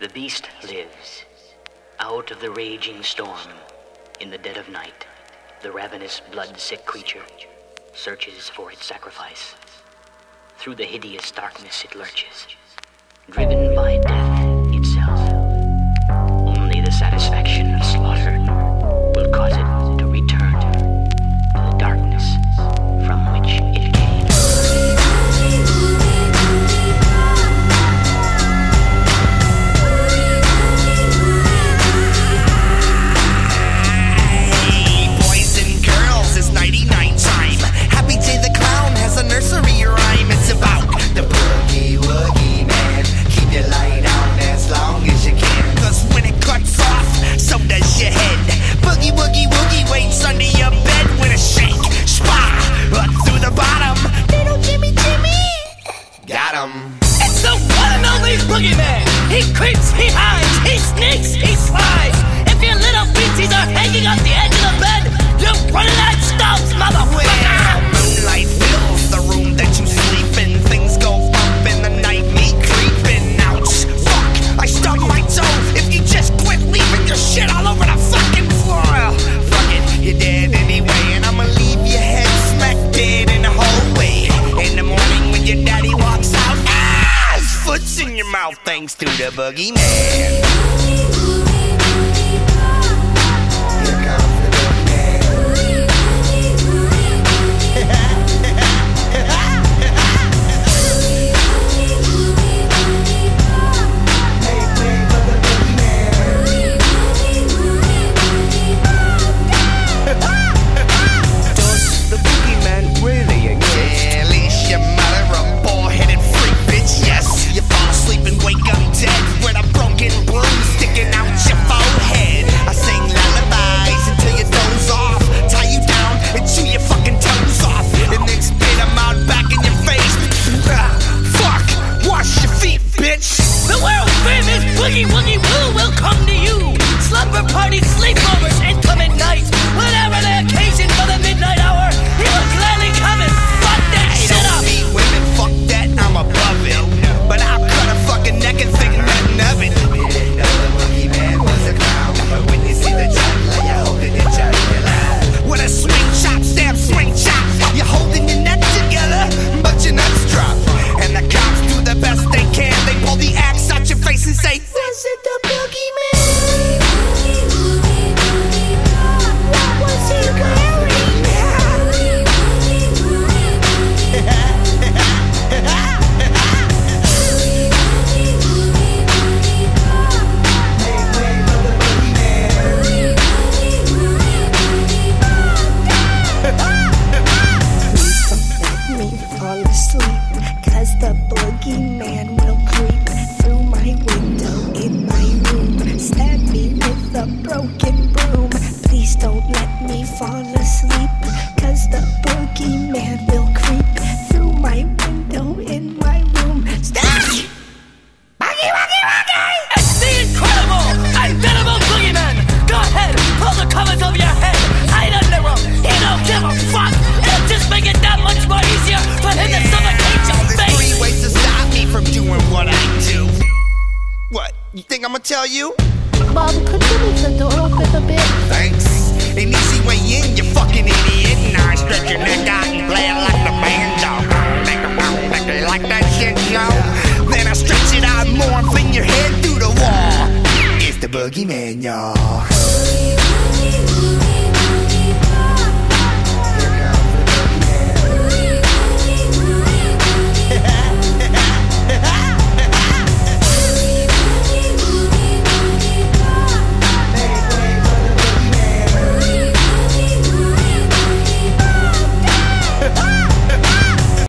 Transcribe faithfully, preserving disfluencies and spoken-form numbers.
The beast lives. Out of the raging storm, in the dead of night, the ravenous, blood-sick creature searches for its sacrifice. Through the hideous darkness it lurches, driven by death itself. Only the satisfaction of slaughter will cause it to return to the darkness from which it came. ninety-nine time. Happy J the Clown has a nursery rhyme. It's about the boogie woogie man. Keep your light on as long as you can, cause when it cuts off, so does your head. Boogie woogie woogie waits under your bed with a shake, spah, up through the bottom. Little Jimmy Jimmy, got him. It's the one and only boogeyman. He creeps, he hides, he sneaks, he slides. If your little feetsies are hanging off the edge of the bed, you're running out of stumps, motherfucker! Well, moonlight fills the room that you sleep in. Things go up in the night, me creeping. Ouch, fuck, I stubbed my toe. If you just quit leaving your shit all over the fucking floor. Fuck it, you're dead anyway, and I'ma leave your head smack dead in the hallway. In the morning when your daddy walks out, ah, his foot's in your mouth thanks to the boogeyman. Woogie woogie woo will come to you. Slumber parties, sleepovers, incoming nights. Whatever the occasion for the midnight hour, he will gladly come and fuck that I shit don't up. meet women, fuck that, I'm above it. But I'll cut a fucking neck and think nothing of it. You didn't know the boogeyman was a clown, but when you see the juggler, you're holding your jugular. With a swing chop, stab, swing chop, you're holding your neck together, but your nuts drop. And the cops do the best they can. They pull the axe out your face and say, was it the boogeyman? What was he wearing? Please don't let me fall asleep, cause the boogeyman will creep through my window in my room, stab me with a broken broom. Please don't let me fall asleep, cause the boogeyman will creep through my window in my room. Stop! Boogie, boogie, boogie! It's the incredible, unbeatable boogeyman. Go ahead, pull the covers over your head. Hide under him, he don't give a fuck. It'll just make it that much more easier for him to suffocate your There's face. three ways to stop me from doing what I do. What, you think I'ma tell you? Mom, could you leave the door open a bit? Thanks. An easy way in, you fucking idiot. Now I stretch your neck out and play it like the banjo. Like that shit, yo. Then I stretch it out more and fling your head through the wall. It's the boogeyman, y'all.